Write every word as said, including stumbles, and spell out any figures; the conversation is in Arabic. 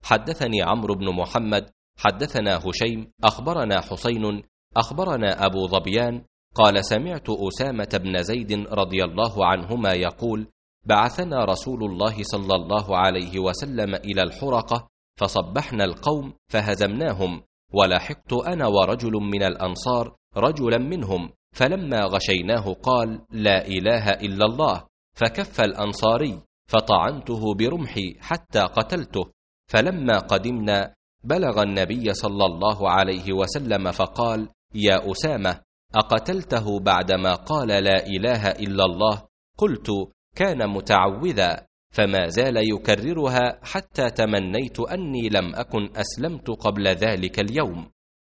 حدثني عمرو بن محمد حدثنا هشيم أخبرنا حسين أخبرنا أبو ظبيان قال سمعت أسامة بن زيد رضي الله عنهما يقول بعثنا رسول الله صلى الله عليه وسلم إلى الحرقة فصبحنا القوم فهزمناهم، ولحقت أنا ورجل من الأنصار رجلا منهم، فلما غشيناه قال لا إله إلا الله، فكف الأنصاري فطعنته برمحي حتى قتلته. فلما قدمنا بلغ النبي صلى الله عليه وسلم فقال يا أسامة أقتلته بعدما قال لا إله إلا الله؟ قلت كان متعوذا، فما زال يكررها حتى تمنيت أني لم أكن أسلمت قبل ذلك اليوم.